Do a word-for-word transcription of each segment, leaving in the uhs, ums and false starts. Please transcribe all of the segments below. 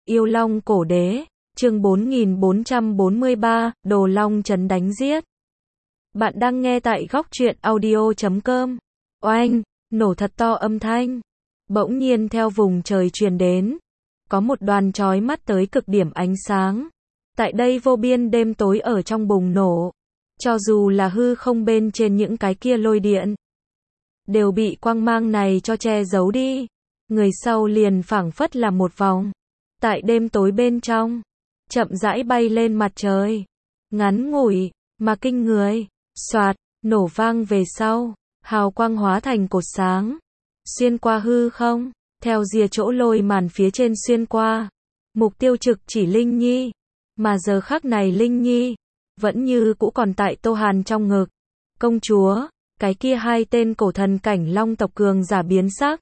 Yêu Long cổ đế, chương bốn nghìn bốn trăm bốn mươi ba, Đồ Long trấn đánh giết. Bạn đang nghe tại góc truyện audio chấm com. Oanh, nổ thật to âm thanh. Bỗng nhiên theo vùng trời truyền đến, có một đoàn chói mắt tới cực điểm ánh sáng. Tại đây vô biên đêm tối ở trong bùng nổ. Cho dù là hư không bên trên những cái kia lôi điện, đều bị quang mang này cho che giấu đi. Người sau liền phảng phất là một vòng. Tại đêm tối bên trong, chậm rãi bay lên mặt trời. Ngắn ngủi, mà kinh người. Soạt, nổ vang về sau, hào quang hóa thành cột sáng. Xuyên qua hư không, theo rìa chỗ lôi màn phía trên xuyên qua. Mục tiêu trực chỉ Linh Nhi. Mà giờ khắc này Linh Nhi, vẫn như cũ còn tại Tô Hàn trong ngực. Công chúa, cái kia hai tên cổ thần cảnh long tộc cường giả biến sắc.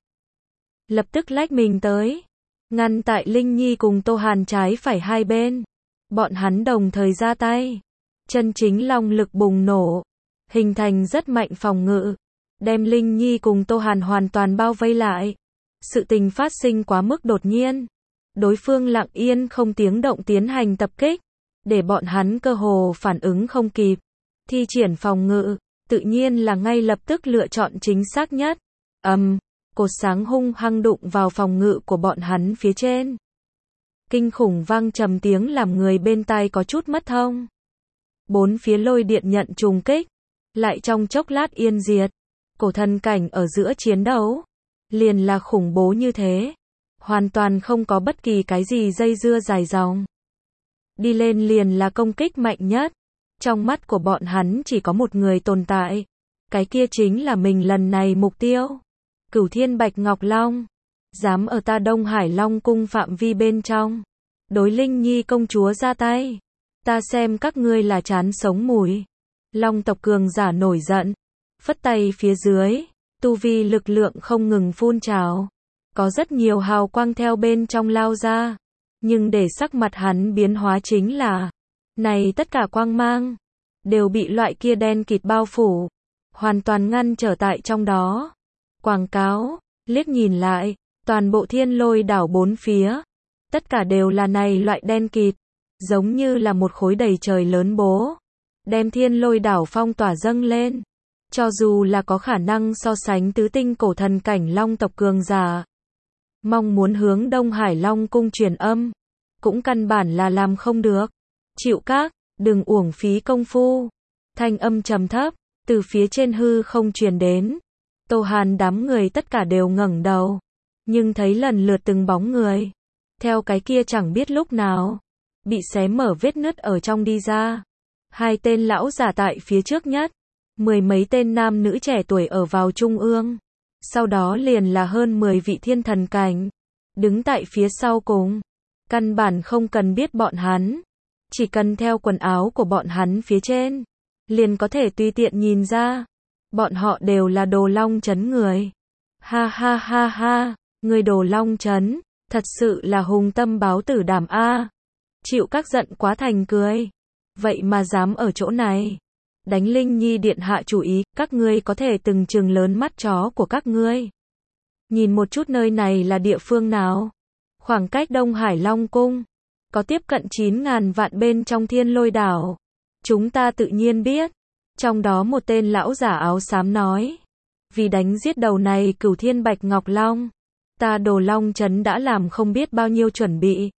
Lập tức lách mình tới. Ngăn tại Linh Nhi cùng Tô Hàn trái phải hai bên. Bọn hắn đồng thời ra tay. Chân chính long lực bùng nổ. Hình thành rất mạnh phòng ngự. Đem Linh Nhi cùng Tô Hàn hoàn toàn bao vây lại. Sự tình phát sinh quá mức đột nhiên. Đối phương lặng yên không tiếng động tiến hành tập kích. Để bọn hắn cơ hồ phản ứng không kịp. Thi triển phòng ngự, tự nhiên là ngay lập tức lựa chọn chính xác nhất. Ầm, um, cột sáng hung hăng đụng vào phòng ngự của bọn hắn phía trên. Kinh khủng vang trầm tiếng làm người bên tai có chút mất thông. Bốn phía lôi điện nhận trùng kích, lại trong chốc lát yên diệt. Cổ thần cảnh ở giữa chiến đấu, liền là khủng bố như thế. Hoàn toàn không có bất kỳ cái gì dây dưa dài dòng. Đi lên liền là công kích mạnh nhất. Trong mắt của bọn hắn chỉ có một người tồn tại. Cái kia chính là mình lần này mục tiêu. Cửu Thiên Bạch Ngọc Long. Dám ở ta Đông Hải Long cung phạm vi bên trong. Đối Linh Nhi công chúa ra tay. Ta xem các ngươi là chán sống mùi. Long tộc cường giả nổi giận. Phất tay phía dưới. Tu vi lực lượng không ngừng phun trào. Có rất nhiều hào quang theo bên trong lao ra. Nhưng để sắc mặt hắn biến hóa chính là, này tất cả quang mang, đều bị loại kia đen kịt bao phủ. Hoàn toàn ngăn trở tại trong đó. Quảng cáo, liếc nhìn lại, toàn bộ thiên lôi đảo bốn phía. Tất cả đều là này loại đen kịt. Giống như là một khối đầy trời lớn bố. Đem thiên lôi đảo phong tỏa dâng lên. Cho dù là có khả năng so sánh tứ tinh cổ thần cảnh long tộc cường giả. Mong muốn hướng Đông Hải Long cung truyền âm. Cũng căn bản là làm không được. Chịu các, đừng uổng phí công phu. Thanh âm trầm thấp, từ phía trên hư không truyền đến. Tô Hàn đám người tất cả đều ngẩng đầu. Nhưng thấy lần lượt từng bóng người. Theo cái kia chẳng biết lúc nào. Bị xé mở vết nứt ở trong đi ra. Hai tên lão giả tại phía trước nhất. Mười mấy tên nam nữ trẻ tuổi ở vào trung ương. Sau đó liền là hơn mười vị thiên thần cảnh. Đứng tại phía sau cùng. Căn bản không cần biết bọn hắn. Chỉ cần theo quần áo của bọn hắn phía trên. Liền có thể tùy tiện nhìn ra. Bọn họ đều là Đồ Long trấn người. Ha ha ha ha. Người Đồ Long trấn. Thật sự là hùng tâm báo tử đảm a. Chịu các giận quá thành cười. Vậy mà dám ở chỗ này. Đánh Linh Nhi điện hạ chủ ý. Các ngươi có thể từng chừng lớn mắt chó của các ngươi. Nhìn một chút nơi này là địa phương nào. Khoảng cách Đông Hải Long cung. Có tiếp cận chín ngàn vạn bên trong thiên lôi đảo. Chúng ta tự nhiên biết. Trong đó một tên lão giả áo xám nói. Vì đánh giết đầu này Cửu Thiên Bạch Ngọc Long. Ta Đồ Long trấn đã làm không biết bao nhiêu chuẩn bị.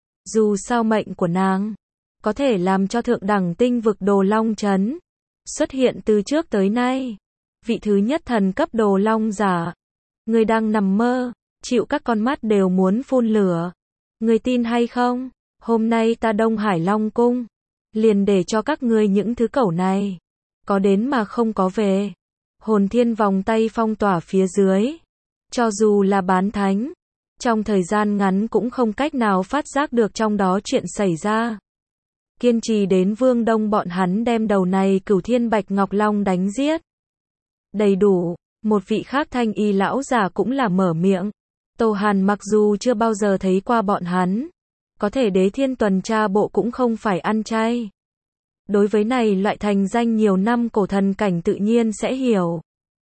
Dù sao mệnh của nàng. Có thể làm cho thượng đẳng tinh vực Đồ Long trấn. Xuất hiện từ trước tới nay. Vị thứ nhất thần cấp Đồ Long giả. Người đang nằm mơ. Chịu các con mắt đều muốn phun lửa. Người tin hay không? Hôm nay ta Đông Hải Long cung. Liền để cho các ngươi những thứ cẩu này. Có đến mà không có về. Hồn thiên vòng tay phong tỏa phía dưới. Cho dù là bán thánh. Trong thời gian ngắn cũng không cách nào phát giác được trong đó chuyện xảy ra. Kiên trì đến Vương Đông bọn hắn đem đầu này Cửu Thiên Bạch Ngọc Long đánh giết. Đầy đủ. Một vị khác thanh y lão già cũng là mở miệng. Tô Hàn mặc dù chưa bao giờ thấy qua bọn hắn. Có thể Đế Thiên tuần tra bộ cũng không phải ăn chay. Đối với này loại thành danh nhiều năm cổ thần cảnh tự nhiên sẽ hiểu.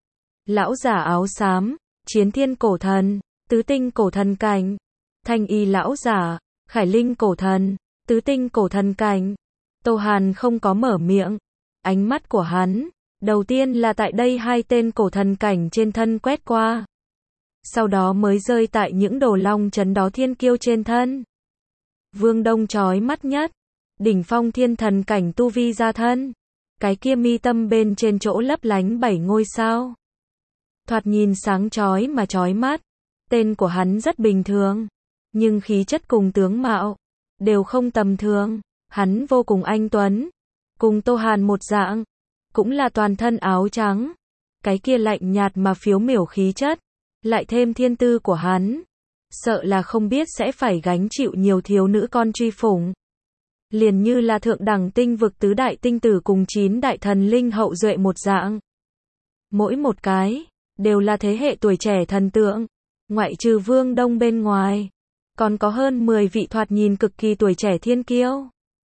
Lão giả áo xám, chiến thiên cổ thần, tứ tinh cổ thần cảnh. Thanh y lão giả, Khải Linh cổ thần, tứ tinh cổ thần cảnh. Tô Hàn không có mở miệng. Ánh mắt của hắn, đầu tiên là tại đây hai tên cổ thần cảnh trên thân quét qua. Sau đó mới rơi tại những đồ long chấn đó thiên kiêu trên thân. Vương Đông chói mắt nhất. Đỉnh phong thiên thần cảnh tu vi ra thân. Cái kia mi tâm bên trên chỗ lấp lánh bảy ngôi sao. Thoạt nhìn sáng chói mà chói mắt. Tên của hắn rất bình thường. Nhưng khí chất cùng tướng mạo đều không tầm thường. Hắn vô cùng anh tuấn. Cùng Tô Hàn một dạng. Cũng là toàn thân áo trắng. Cái kia lạnh nhạt mà phiếu miểu khí chất. Lại thêm thiên tư của hắn. Sợ là không biết sẽ phải gánh chịu nhiều thiếu nữ con truy phủng. Liền như là thượng đẳng tinh vực tứ đại tinh tử cùng chín đại thần linh hậu duệ một dạng. Mỗi một cái, đều là thế hệ tuổi trẻ thần tượng. Ngoại trừ Vương Đông bên ngoài. Còn có hơn mười vị thoạt nhìn cực kỳ tuổi trẻ thiên kiêu.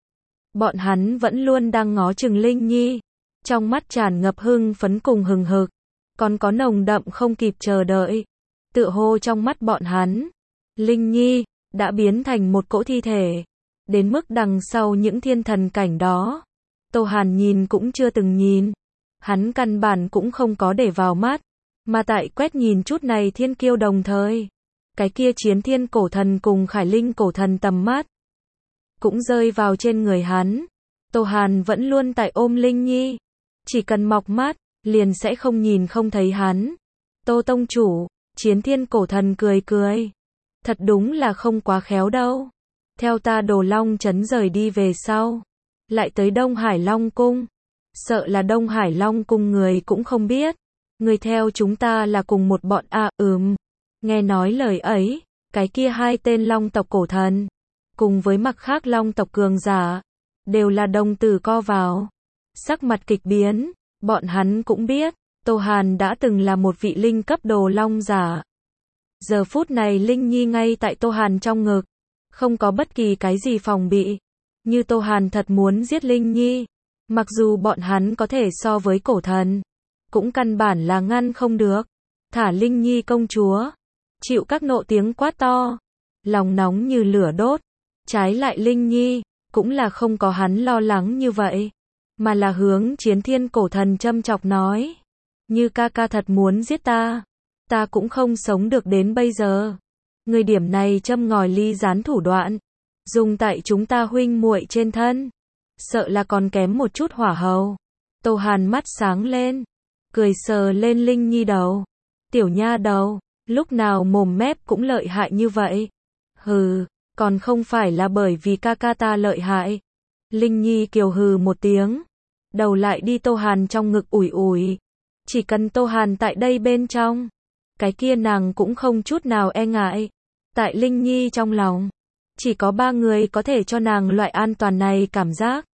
Bọn hắn vẫn luôn đang ngó chừng Linh Nhi. Trong mắt tràn ngập hưng phấn cùng hừng hực. Còn có nồng đậm không kịp chờ đợi. Tựa hồ trong mắt bọn hắn. Linh Nhi, đã biến thành một cỗ thi thể. Đến mức đằng sau những thiên thần cảnh đó. Tô Hàn nhìn cũng chưa từng nhìn. Hắn căn bản cũng không có để vào mắt. Mà tại quét nhìn chút này thiên kiêu đồng thời. Cái kia chiến thiên cổ thần cùng Khải Linh cổ thần tầm mắt. Cũng rơi vào trên người hắn. Tô Hàn vẫn luôn tại ôm Linh Nhi. Chỉ cần mọc mắt, liền sẽ không nhìn không thấy hắn. Tô tông chủ, chiến thiên cổ thần cười cười. Thật đúng là không quá khéo đâu. Theo ta Đồ Long trấn rời đi về sau. Lại tới Đông Hải Long Cung. Sợ là Đông Hải Long Cung người cũng không biết. Người theo chúng ta là cùng một bọn à ừm. Nghe nói lời ấy, cái kia hai tên long tộc cổ thần. Cùng với mặc khác long tộc cường giả. Đều là đồng tử co vào. Sắc mặt kịch biến. Bọn hắn cũng biết. Tô Hàn đã từng là một vị linh cấp đồ long giả. Giờ phút này Linh Nhi ngay tại Tô Hàn trong ngực. Không có bất kỳ cái gì phòng bị. Như Tô Hàn thật muốn giết Linh Nhi. Mặc dù bọn hắn có thể so với cổ thần. Cũng căn bản là ngăn không được. Thả Linh Nhi công chúa. Chịu các nộ tiếng quát to. Lòng nóng như lửa đốt. Trái lại Linh Nhi. Cũng là không có hắn lo lắng như vậy. Mà là hướng chiến thiên cổ thần châm chọc nói. Như ca ca thật muốn giết ta. Ta cũng không sống được đến bây giờ. Người điểm này châm ngòi ly gián thủ đoạn. Dùng tại chúng ta huynh muội trên thân. Sợ là còn kém một chút hỏa hầu. Tô Hàn mắt sáng lên. Cười sờ lên Linh Nhi đầu. Tiểu nha đầu. Lúc nào mồm mép cũng lợi hại như vậy. Hừ. Còn không phải là bởi vì ca ca ta lợi hại. Linh Nhi kiều hừ một tiếng. Đầu lại đi Tô Hàn trong ngực ủi ủi. Chỉ cần Tô Hàn tại đây bên trong. Cái kia nàng cũng không chút nào e ngại. Tại Linh Nhi trong lòng. Chỉ có ba người có thể cho nàng loại an toàn này cảm giác.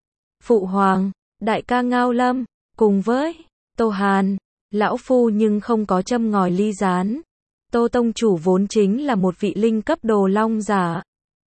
Phụ hoàng, đại ca Ngao Lâm, cùng với Tô Hàn, lão phu nhưng không có châm ngòi ly gián. Tô tông chủ vốn chính là một vị linh cấp đồ long giả.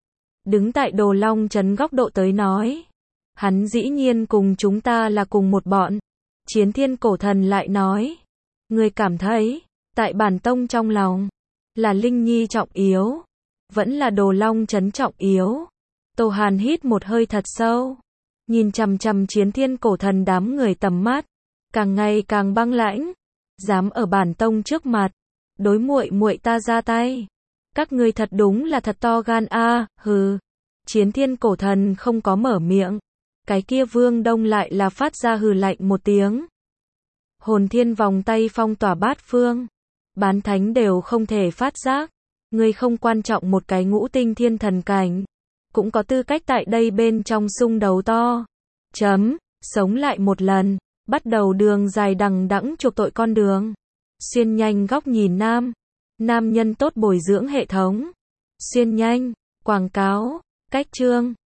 Đứng tại Đồ Long trấn góc độ tới nói. Hắn dĩ nhiên cùng chúng ta là cùng một bọn. Chiến thiên cổ thần lại nói. Người cảm thấy, tại bản tông trong lòng, là Linh Nhi trọng yếu. Vẫn là Đồ Long trấn trọng yếu. Tô Hàn hít một hơi thật sâu. Nhìn chằm chằm chiến thiên cổ thần đám người tầm mắt. Càng ngày càng băng lãnh. Dám ở bản tông trước mặt. Đối muội muội ta ra tay. Các ngươi thật đúng là thật to gan a, à, hừ. Chiến thiên cổ thần không có mở miệng. Cái kia Vương Đông lại là phát ra hừ lạnh một tiếng. Hồn thiên vòng tay phong tỏa bát phương. Bán thánh đều không thể phát giác. Ngươi không quan trọng một cái ngũ tinh thiên thần cảnh. Cũng có tư cách tại đây bên trong xung đầu to. Chấm, sống lại một lần. Bắt đầu đường dài đằng đẵng chuộc tội con đường. Xuyên nhanh góc nhìn nam. Nam nhân tốt bồi dưỡng hệ thống. Xuyên nhanh, quảng cáo, cách chương.